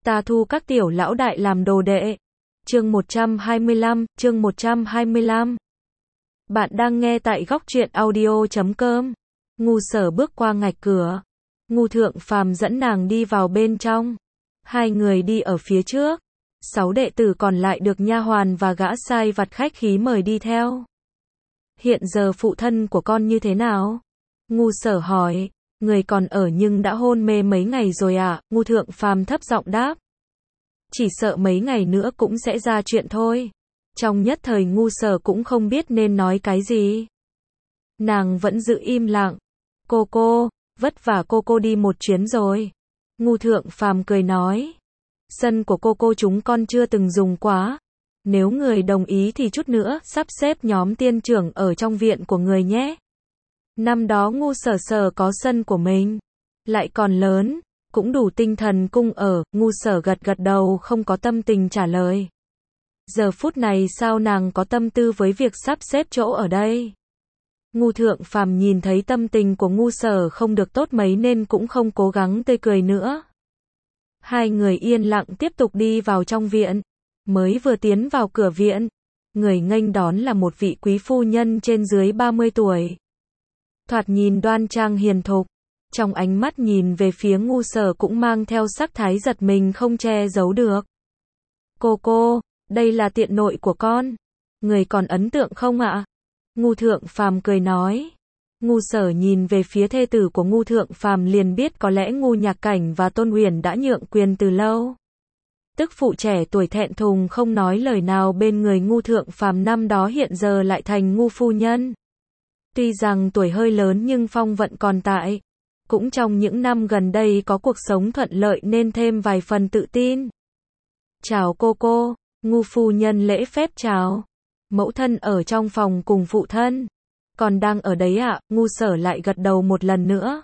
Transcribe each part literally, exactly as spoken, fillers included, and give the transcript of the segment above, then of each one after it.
Ta thu các tiểu lão đại làm đồ đệ. Chương một trăm hai mươi lăm, chương một trăm hai mươi lăm. Bạn đang nghe tại góc truyện audio chấm com. Ngu Sở bước qua ngạch cửa. Ngu Thượng Phàm dẫn nàng đi vào bên trong. Hai người đi ở phía trước. Sáu đệ tử còn lại được nha hoàn và gã sai vặt khách khí mời đi theo. Hiện giờ phụ thân của con như thế nào? Ngu Sở hỏi. Người còn ở nhưng đã hôn mê mấy ngày rồi à? Ngu Thượng Phàm thấp giọng đáp. Chỉ sợ mấy ngày nữa cũng sẽ ra chuyện thôi. Trong nhất thời Ngu Sở cũng không biết nên nói cái gì. Nàng vẫn giữ im lặng. Cô cô, vất vả cô cô đi một chuyến rồi. Ngu Thượng Phàm cười nói. Sân của cô cô chúng con chưa từng dùng quá. Nếu người đồng ý thì chút nữa sắp xếp nhóm tiên trưởng ở trong viện của người nhé. Năm đó Ngu Sở Sở có sân của mình, lại còn lớn, cũng đủ tinh thần cung ở. Ngu Sở gật gật đầu không có tâm tình trả lời. Giờ phút này sao nàng có tâm tư với việc sắp xếp chỗ ở đây? Ngu Thượng Phàm nhìn thấy tâm tình của Ngu Sở không được tốt mấy nên cũng không cố gắng tươi cười nữa. Hai người yên lặng tiếp tục đi vào trong viện. Mới vừa tiến vào cửa viện, người nghênh đón là một vị quý phu nhân trên dưới ba mươi tuổi. Thoạt nhìn đoan trang hiền thục, trong ánh mắt nhìn về phía Ngu Sở cũng mang theo sắc thái giật mình không che giấu được. Cô cô, đây là tiện nội của con. Người còn ấn tượng không ạ? Ngu Thượng Phàm cười nói. Ngu Sở nhìn về phía thê tử của Ngu Thượng Phàm liền biết có lẽ Ngu Nhạc Cảnh và Tôn Uyển đã nhượng quyền từ lâu. Tức phụ trẻ tuổi thẹn thùng không nói lời nào bên người Ngu Thượng Phàm năm đó hiện giờ lại thành Ngu phu nhân. Tuy rằng tuổi hơi lớn nhưng phong vận còn tại. Cũng trong những năm gần đây có cuộc sống thuận lợi nên thêm vài phần tự tin. Chào cô cô, Ngu phu nhân lễ phép chào. Mẫu thân ở trong phòng cùng phụ thân. Còn đang ở đấy ạ? Ngu Sở lại gật đầu một lần nữa.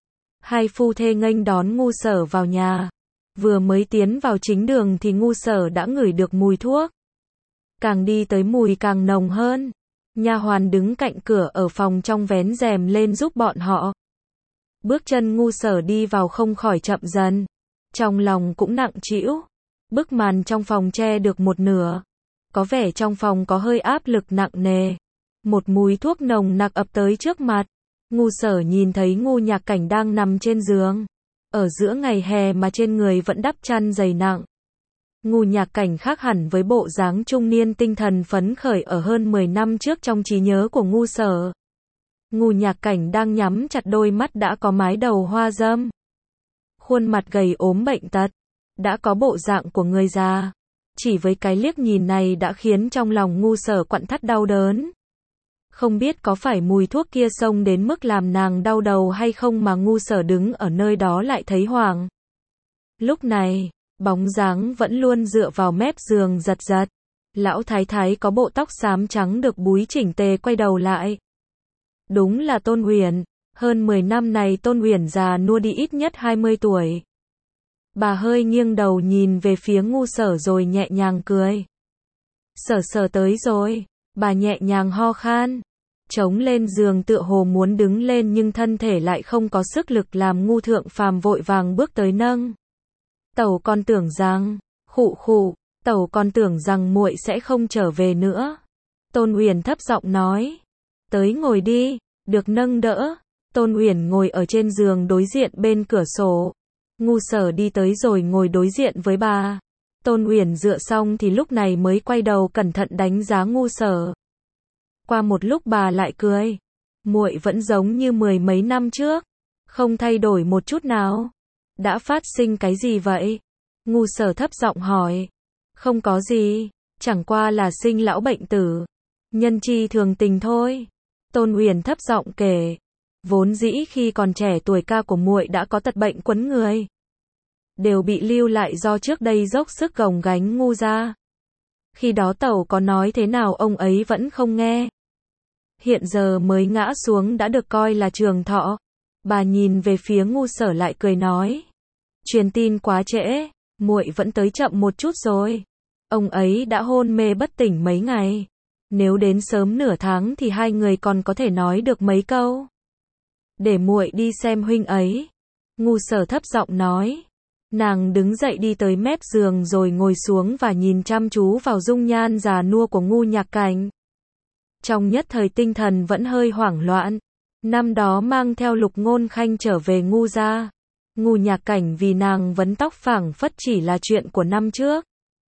Hai phu thê nghênh đón Ngu Sở vào nhà. Vừa mới tiến vào chính đường thì Ngu Sở đã ngửi được mùi thuốc. Càng đi tới mùi càng nồng hơn. Nha hoàn đứng cạnh cửa ở phòng trong vén rèm lên giúp bọn họ. Bước chân Ngu Sở đi vào không khỏi chậm dần. Trong lòng cũng nặng trĩu. Bức màn trong phòng che được một nửa. Có vẻ trong phòng có hơi áp lực nặng nề. Một mùi thuốc nồng nặc ập tới trước mặt. Ngu Sở nhìn thấy Ngu Nhạc Cảnh đang nằm trên giường. Ở giữa ngày hè mà trên người vẫn đắp chăn dày nặng. Ngu Nhạc Cảnh khác hẳn với bộ dáng trung niên tinh thần phấn khởi ở hơn mười năm trước trong trí nhớ của Ngu Sở. Ngu Nhạc Cảnh đang nhắm chặt đôi mắt đã có mái đầu hoa râm. Khuôn mặt gầy ốm bệnh tật. Đã có bộ dạng của người già. Chỉ với cái liếc nhìn này đã khiến trong lòng Ngu Sở quặn thắt đau đớn. Không biết có phải mùi thuốc kia xông đến mức làm nàng đau đầu hay không mà Ngu Sở đứng ở nơi đó lại thấy hoảng. Lúc này, bóng dáng vẫn luôn dựa vào mép giường giật giật. Lão thái thái có bộ tóc xám trắng được búi chỉnh tề quay đầu lại. Đúng là Tôn Uyển. Hơn mười năm này Tôn Uyển già nua đi ít nhất hai mươi tuổi. Bà hơi nghiêng đầu nhìn về phía Ngu Sở rồi nhẹ nhàng cười. Sở Sở tới rồi. Bà nhẹ nhàng ho khan. Chống lên giường tựa hồ muốn đứng lên nhưng thân thể lại không có sức lực làm Ngu Thượng Phàm vội vàng bước tới nâng. Tẩu con tưởng rằng, khụ khụ, tẩu con tưởng rằng muội sẽ không trở về nữa. Tôn Uyển thấp giọng nói. Tới ngồi đi, được nâng đỡ. Tôn Uyển ngồi ở trên giường đối diện bên cửa sổ. Ngu Sở đi tới rồi ngồi đối diện với bà. Tôn Uyển dựa xong thì lúc này mới quay đầu cẩn thận đánh giá Ngu Sở. Qua một lúc bà lại cười. Muội vẫn giống như mười mấy năm trước. Không thay đổi một chút nào. Đã phát sinh cái gì vậy? Ngu Sở thấp giọng hỏi. Không có gì. Chẳng qua là sinh lão bệnh tử. Nhân chi thường tình thôi. Tôn Uyển thấp giọng kể. Vốn dĩ khi còn trẻ tuổi ca của muội đã có tật bệnh quấn người. Đều bị lưu lại do trước đây dốc sức gồng gánh Ngu gia. Khi đó tẩu có nói thế nào ông ấy vẫn không nghe. Hiện giờ mới ngã xuống đã được coi là trường thọ. Bà nhìn về phía Ngu Sở lại cười nói. Truyền tin quá trễ, muội vẫn tới chậm một chút rồi. Ông ấy đã hôn mê bất tỉnh mấy ngày. Nếu đến sớm nửa tháng thì hai người còn có thể nói được mấy câu. Để muội đi xem huynh ấy. Ngu Sở thấp giọng nói. Nàng đứng dậy đi tới mép giường rồi ngồi xuống và nhìn chăm chú vào dung nhan già nua của Ngu Nhạc Cảnh. Trong nhất thời tinh thần vẫn hơi hoảng loạn. Năm đó mang theo Lục Ngôn Khanh trở về Ngu gia. Ngu Nhạc Cảnh vì nàng vấn tóc phảng phất chỉ là chuyện của năm trước.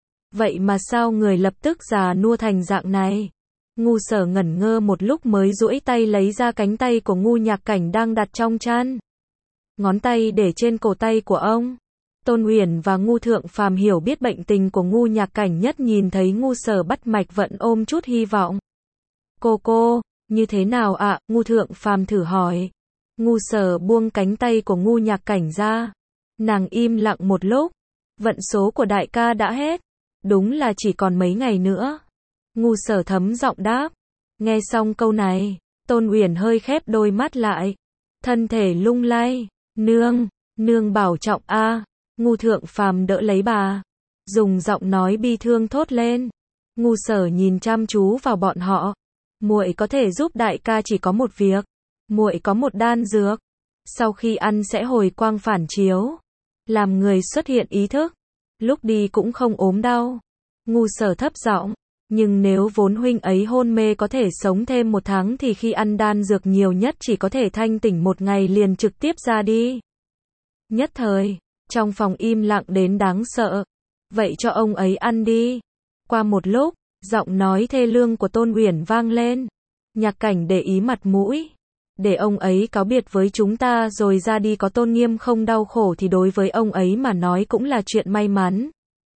Vậy mà sao người lập tức già nua thành dạng này? Ngu Sở ngẩn ngơ một lúc mới duỗi tay lấy ra cánh tay của Ngu Nhạc Cảnh đang đặt trong chăn. Ngón tay để trên cổ tay của ông. Tôn Uyển và Ngu Thượng Phàm hiểu biết bệnh tình của Ngu Nhạc Cảnh, nhất nhìn thấy Ngu Sở bắt mạch vẫn ôm chút hy vọng. Cô cô, như thế nào ạ? À? Ngu Thượng Phàm thử hỏi. Ngu Sở buông cánh tay của Ngu Nhạc Cảnh ra. Nàng im lặng một lúc. Vận số của đại ca đã hết. Đúng là chỉ còn mấy ngày nữa. Ngu Sở thấm giọng đáp. Nghe xong câu này, Tôn Uyển hơi khép đôi mắt lại. Thân thể lung lay. Nương, nương bảo trọng a. À. Ngu Thượng Phàm đỡ lấy bà. Dùng giọng nói bi thương thốt lên. Ngu Sở nhìn chăm chú vào bọn họ. Muội có thể giúp đại ca chỉ có một việc. Muội có một đan dược. Sau khi ăn sẽ hồi quang phản chiếu. Làm người xuất hiện ý thức. Lúc đi cũng không ốm đau. Ngu Sở thấp giọng. Nhưng nếu vốn huynh ấy hôn mê có thể sống thêm một tháng thì khi ăn đan dược nhiều nhất chỉ có thể thanh tỉnh một ngày liền trực tiếp ra đi. Nhất thời, trong phòng im lặng đến đáng sợ. Vậy cho ông ấy ăn đi. Qua một lúc, giọng nói thê lương của Tôn Uyển vang lên. Nhạc Cảnh để ý mặt mũi. Để ông ấy cáo biệt với chúng ta rồi ra đi có tôn nghiêm không đau khổ thì đối với ông ấy mà nói cũng là chuyện may mắn.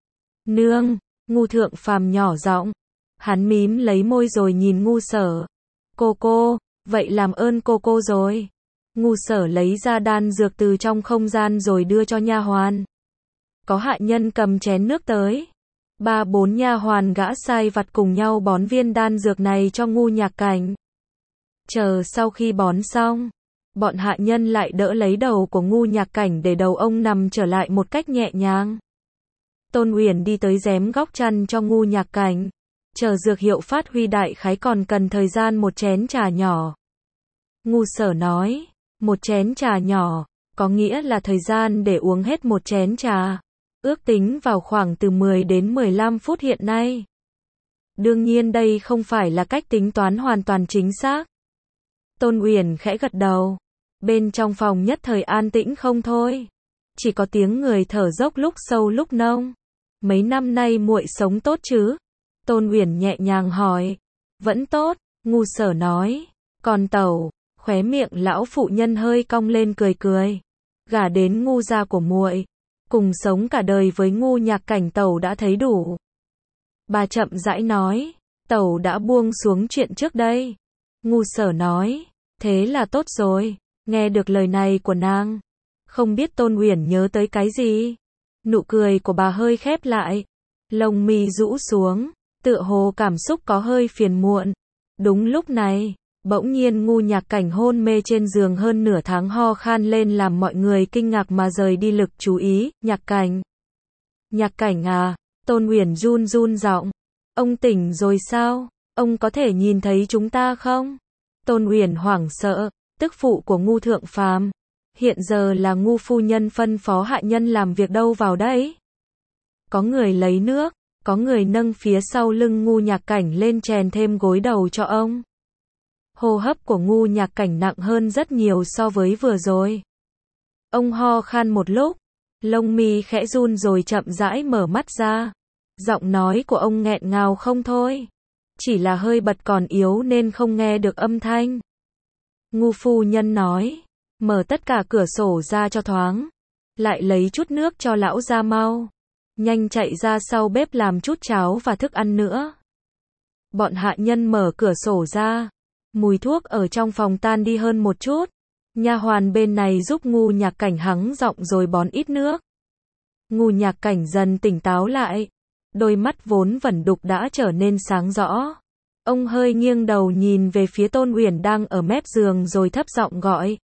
Nương, Ngu Thượng Phàm nhỏ giọng. Hắn mím lấy môi rồi nhìn Ngu Sở. Cô cô, vậy làm ơn cô cô rồi. Ngu Sở lấy ra đan dược từ trong không gian rồi đưa cho nha hoàn. Có hạ nhân cầm chén nước tới. Ba bốn nha hoàn gã sai vặt cùng nhau bón viên đan dược này cho Ngu Nhạc Cảnh. Chờ sau khi bón xong, bọn hạ nhân lại đỡ lấy đầu của Ngu Nhạc Cảnh để đầu ông nằm trở lại một cách nhẹ nhàng. Tôn Uyển đi tới giém góc chăn cho Ngu Nhạc Cảnh. Chờ dược hiệu phát huy đại khái còn cần thời gian một chén trà nhỏ. Ngu Sở nói, một chén trà nhỏ, có nghĩa là thời gian để uống hết một chén trà. Ước tính vào khoảng từ mười đến mười lăm phút hiện nay. Đương nhiên đây không phải là cách tính toán hoàn toàn chính xác. Tôn Uyển khẽ gật đầu. Bên trong phòng nhất thời an tĩnh không thôi. Chỉ có tiếng người thở dốc lúc sâu lúc nông. Mấy năm nay muội sống tốt chứ? Tôn Uyển nhẹ nhàng hỏi. Vẫn tốt, Ngu Sở nói. Còn tẩu, khóe miệng lão phụ nhân hơi cong lên cười cười. Gả đến Ngu gia của muội, cùng sống cả đời với Ngu Nhạc Cảnh tẩu đã thấy đủ. Bà chậm rãi nói. Tẩu đã buông xuống chuyện trước đây. Ngu Sở nói. Thế là tốt rồi. Nghe được lời này của nàng, không biết Tôn Uyển nhớ tới cái gì. Nụ cười của bà hơi khép lại. Lông mi rũ xuống. Tựa hồ cảm xúc có hơi phiền muộn. Đúng lúc này, bỗng nhiên Ngu Nhạc Cảnh hôn mê trên giường hơn nửa tháng ho khan lên làm mọi người kinh ngạc mà rời đi lực chú ý. Nhạc Cảnh. Nhạc Cảnh à? Tôn Uyển run run giọng. Ông tỉnh rồi sao? Ông có thể nhìn thấy chúng ta không? Tôn Uyển hoảng sợ. Tức phụ của Ngu Thượng Phàm. Hiện giờ là Ngu phu nhân phân phó hạ nhân làm việc đâu vào đấy. Có người lấy nước. Có người nâng phía sau lưng Ngu Nhạc Cảnh lên chèn thêm gối đầu cho ông. Hô hấp của Ngu Nhạc Cảnh nặng hơn rất nhiều so với vừa rồi. Ông ho khan một lúc, lông mi khẽ run rồi chậm rãi mở mắt ra. Giọng nói của ông nghẹn ngào không thôi. Chỉ là hơi bật còn yếu nên không nghe được âm thanh. Ngu phu nhân nói, mở tất cả cửa sổ ra cho thoáng. Lại lấy chút nước cho lão ra mau. Nhanh chạy ra sau bếp làm chút cháo và thức ăn nữa. Bọn hạ nhân mở cửa sổ ra. Mùi thuốc ở trong phòng tan đi hơn một chút. Nha hoàn bên này giúp Ngu Nhạc Cảnh hắng giọng rồi bón ít nước. Ngu Nhạc Cảnh dần tỉnh táo lại. Đôi mắt vốn vẩn đục đã trở nên sáng rõ. Ông hơi nghiêng đầu nhìn về phía Tôn Uyển đang ở mép giường rồi thấp giọng gọi.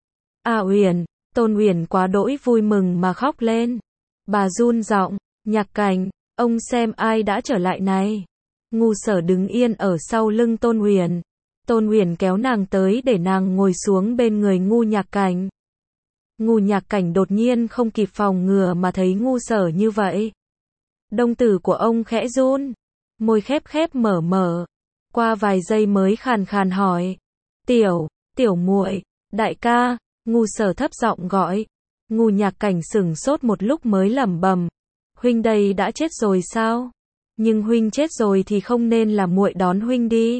À Uyển, Tôn Uyển quá đỗi vui mừng mà khóc lên. Bà run giọng, Nhạc Cảnh, ông xem ai đã trở lại này. Ngu Sở đứng yên ở sau lưng Tôn Uyển. Tôn Uyển kéo nàng tới để nàng ngồi xuống bên người Ngu Nhạc Cảnh. Ngu Nhạc Cảnh đột nhiên không kịp phòng ngừa mà thấy Ngu Sở như vậy. Đồng tử của ông khẽ run, môi khép khép mở mở, qua vài giây mới khàn khàn hỏi, "Tiểu, tiểu muội." "Đại ca." Ngu Sở thấp giọng gọi. Ngu Nhạc Cảnh sững sốt một lúc mới lẩm bẩm, "Huynh đây đã chết rồi sao? Nhưng huynh chết rồi thì không nên là muội đón huynh đi."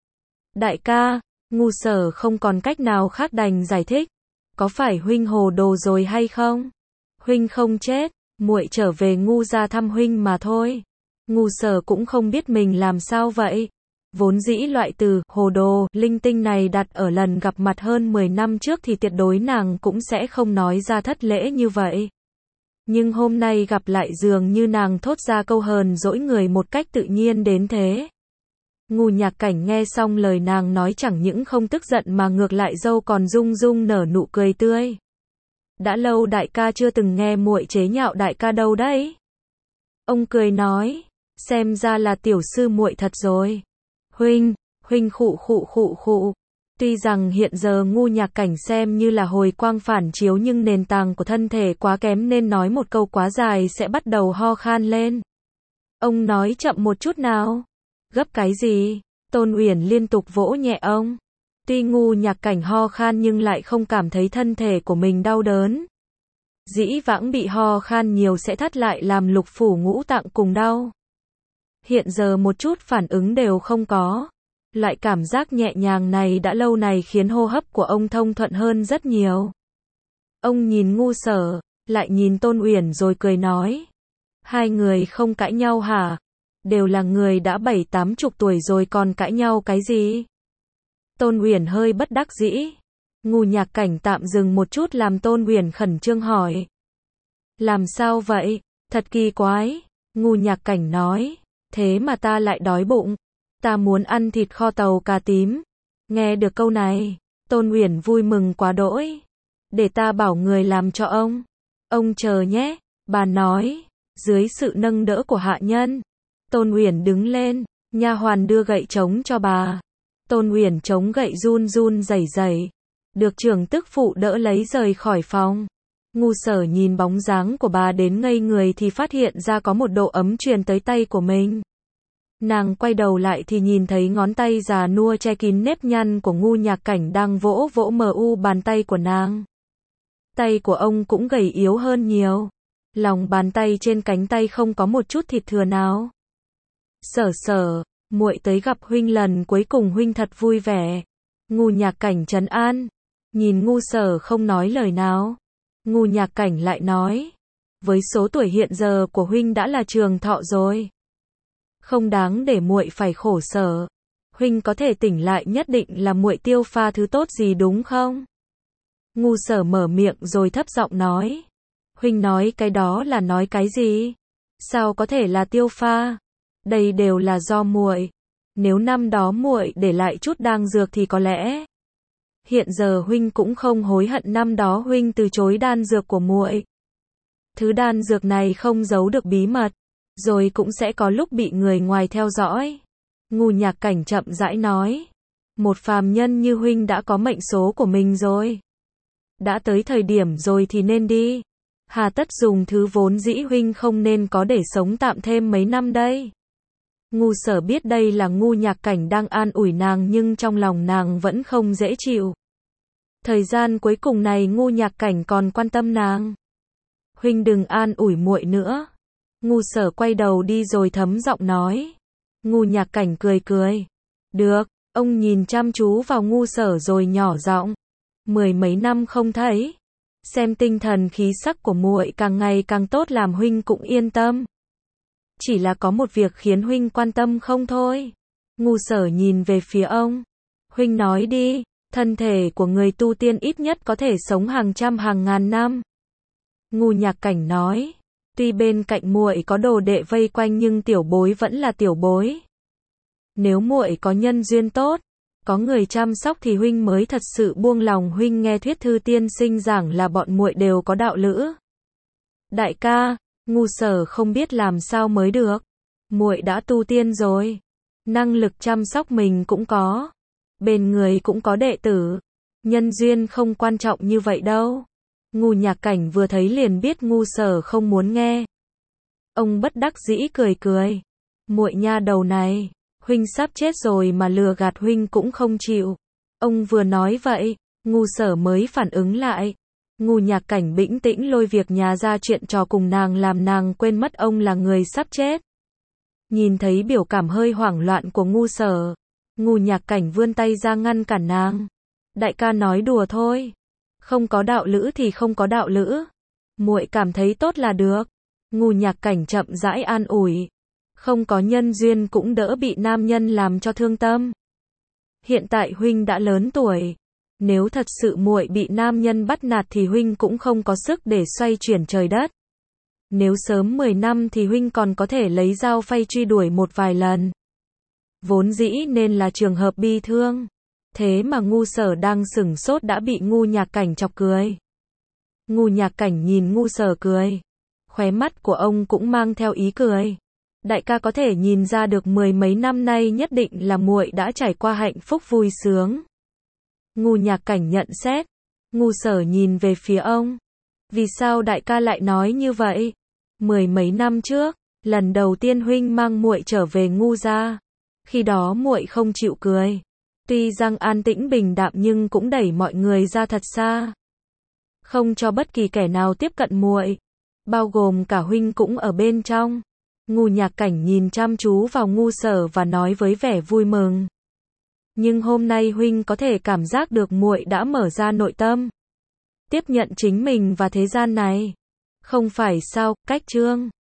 "Đại ca." Ngu Sở không còn cách nào khác đành giải thích, "Có phải huynh hồ đồ rồi hay không? Huynh không chết, muội trở về Ngu gia thăm huynh mà thôi." Ngu Sở cũng không biết mình làm sao vậy. Vốn dĩ loại từ hồ đồ, linh tinh này đặt ở lần gặp mặt hơn mười năm trước thì tuyệt đối nàng cũng sẽ không nói ra thất lễ như vậy. Nhưng hôm nay gặp lại dường như nàng thốt ra câu hờn dỗi người một cách tự nhiên đến thế. Ngu Nhạc Cảnh nghe xong lời nàng nói chẳng những không tức giận mà ngược lại dâu còn rung rung nở nụ cười tươi. "Đã lâu đại ca chưa từng nghe muội chế nhạo đại ca đâu đấy." Ông cười nói, "Xem ra là tiểu sư muội thật rồi." "Huynh." Huynh khụ khụ khụ khụ. Tuy rằng hiện giờ Ngu Nhạc Cảnh xem như là hồi quang phản chiếu nhưng nền tảng của thân thể quá kém nên nói một câu quá dài sẽ bắt đầu ho khan lên. Ông nói chậm một chút nào. "Gấp cái gì?" Tôn Uyển liên tục vỗ nhẹ ông. Tuy Ngu Nhạc Cảnh ho khan nhưng lại không cảm thấy thân thể của mình đau đớn. Dĩ vãng bị ho khan nhiều sẽ thắt lại làm lục phủ ngũ tạng cùng đau. Hiện giờ một chút phản ứng đều không có. Loại cảm giác nhẹ nhàng này đã lâu này khiến hô hấp của ông thông thuận hơn rất nhiều. Ông nhìn Ngu Sở, lại nhìn Tôn Uyển rồi cười nói, "Hai người không cãi nhau hả? Đều là người đã bảy tám chục tuổi rồi còn cãi nhau cái gì?" Tôn Uyển hơi bất đắc dĩ. Ngu Nhạc Cảnh tạm dừng một chút làm Tôn Uyển khẩn trương hỏi, "Làm sao vậy? Thật kỳ quái." Ngu Nhạc Cảnh nói, "Thế mà ta lại đói bụng. Ta muốn ăn thịt kho tàu cà tím." Nghe được câu này, Tôn Uyển vui mừng quá đỗi. "Để ta bảo người làm cho ông." "Ông chờ nhé." Bà nói. Dưới sự nâng đỡ của hạ nhân, Tôn Uyển đứng lên, nha hoàn đưa gậy trống cho bà. Tôn Uyển chống gậy run run rẩy rẩy, được trưởng tức phụ đỡ lấy rời khỏi phòng. Ngu Sở nhìn bóng dáng của bà đến ngây người thì phát hiện ra có một độ ấm truyền tới tay của mình. Nàng quay đầu lại thì nhìn thấy ngón tay già nua che kín nếp nhăn của Ngu Nhạc Cảnh đang vỗ vỗ mờ u bàn tay của nàng. Tay của ông cũng gầy yếu hơn nhiều. Lòng bàn tay trên cánh tay không có một chút thịt thừa nào. "Sở Sở, muội tới gặp huynh lần cuối cùng huynh thật vui vẻ." Ngu Nhạc Cảnh trấn an. Nhìn Ngu Sở không nói lời nào, Ngu Nhạc Cảnh lại nói, "Với số tuổi hiện giờ của huynh đã là trường thọ rồi. Không đáng để muội phải khổ sở. Huynh có thể tỉnh lại nhất định là muội tiêu pha thứ tốt gì đúng không?" Ngu Sở mở miệng rồi thấp giọng nói, "Huynh nói cái đó là nói cái gì? Sao có thể là tiêu pha? Đây đều là do muội. Nếu năm đó muội để lại chút đan dược thì có lẽ hiện giờ huynh cũng không hối hận năm đó huynh từ chối đan dược của muội. Thứ đan dược này không giấu được bí mật, rồi cũng sẽ có lúc bị người ngoài theo dõi." Ngu Nhạc Cảnh chậm rãi nói, "Một phàm nhân như huynh đã có mệnh số của mình rồi. Đã tới thời điểm rồi thì nên đi. Hà tất dùng thứ vốn dĩ huynh không nên có để sống tạm thêm mấy năm đây." Ngu Sở biết đây là Ngu Nhạc Cảnh đang an ủi nàng nhưng trong lòng nàng vẫn không dễ chịu. Thời gian cuối cùng này Ngu Nhạc Cảnh còn quan tâm nàng. "Huynh đừng an ủi muội nữa." Ngu Sở quay đầu đi rồi thấm giọng nói. Ngu Nhạc Cảnh cười cười. "Được." Ông nhìn chăm chú vào Ngu Sở rồi nhỏ giọng, "Mười mấy năm không thấy, xem tinh thần khí sắc của muội càng ngày càng tốt làm huynh cũng yên tâm. Chỉ là có một việc khiến huynh quan tâm không thôi." Ngu Sở nhìn về phía ông. "Huynh nói đi." "Thân thể của người tu tiên ít nhất có thể sống hàng trăm hàng ngàn năm." Ngu Nhạc Cảnh nói, "Tuy bên cạnh muội có đồ đệ vây quanh nhưng tiểu bối vẫn là tiểu bối. Nếu muội có nhân duyên tốt, có người chăm sóc thì huynh mới thật sự buông lòng." Huynh nghe thuyết thư tiên sinh giảng là bọn muội đều có đạo lữ. "Đại ca." Ngu Sở không biết làm sao mới được. "Muội đã tu tiên rồi, năng lực chăm sóc mình cũng có, bên người cũng có đệ tử, nhân duyên không quan trọng như vậy đâu." Ngu Nhạc Cảnh vừa thấy liền biết Ngu Sở không muốn nghe. Ông bất đắc dĩ cười cười. Muội nha đầu này, huynh sắp chết rồi mà lừa gạt huynh cũng không chịu. Ông vừa nói vậy, Ngu Sở mới phản ứng lại. Ngu Nhạc Cảnh bĩnh tĩnh lôi việc nhà ra chuyện trò cùng nàng làm nàng quên mất ông là người sắp chết. Nhìn thấy biểu cảm hơi hoảng loạn của Ngu Sở, Ngu Nhạc Cảnh vươn tay ra ngăn cản nàng. Đại ca nói đùa thôi. Không có đạo lữ thì không có đạo lữ. Muội cảm thấy tốt là được. Ngu Nhạc Cảnh chậm rãi an ủi. Không có nhân duyên cũng đỡ bị nam nhân làm cho thương tâm. Hiện tại huynh đã lớn tuổi. Nếu thật sự muội bị nam nhân bắt nạt thì huynh cũng không có sức để xoay chuyển trời đất. Nếu sớm mười năm thì huynh còn có thể lấy dao phay truy đuổi một vài lần. Vốn dĩ nên là trường hợp bi thương. Thế mà Ngu Sở đang sửng sốt đã bị Ngu Nhạc Cảnh chọc cười. Ngu Nhạc Cảnh nhìn Ngu Sở cười. Khóe mắt của ông cũng mang theo ý cười. Đại ca có thể nhìn ra được mười mấy năm nay nhất định là muội đã trải qua hạnh phúc vui sướng. Ngu Nhạc Cảnh nhận xét. Ngu Sở nhìn về phía ông. Vì sao đại ca lại nói như vậy? Mười mấy năm trước, lần đầu tiên huynh mang muội trở về Ngu gia. Khi đó muội không chịu cười. Tuy rằng an tĩnh bình đạm nhưng cũng đẩy mọi người ra thật xa. Không cho bất kỳ kẻ nào tiếp cận muội. Bao gồm cả huynh cũng ở bên trong. Ngu Nhạc Cảnh nhìn chăm chú vào Ngu Sở và nói với vẻ vui mừng. Nhưng hôm nay huynh có thể cảm giác được muội đã mở ra nội tâm. Tiếp nhận chính mình và thế gian này. Không phải sao, cách chương.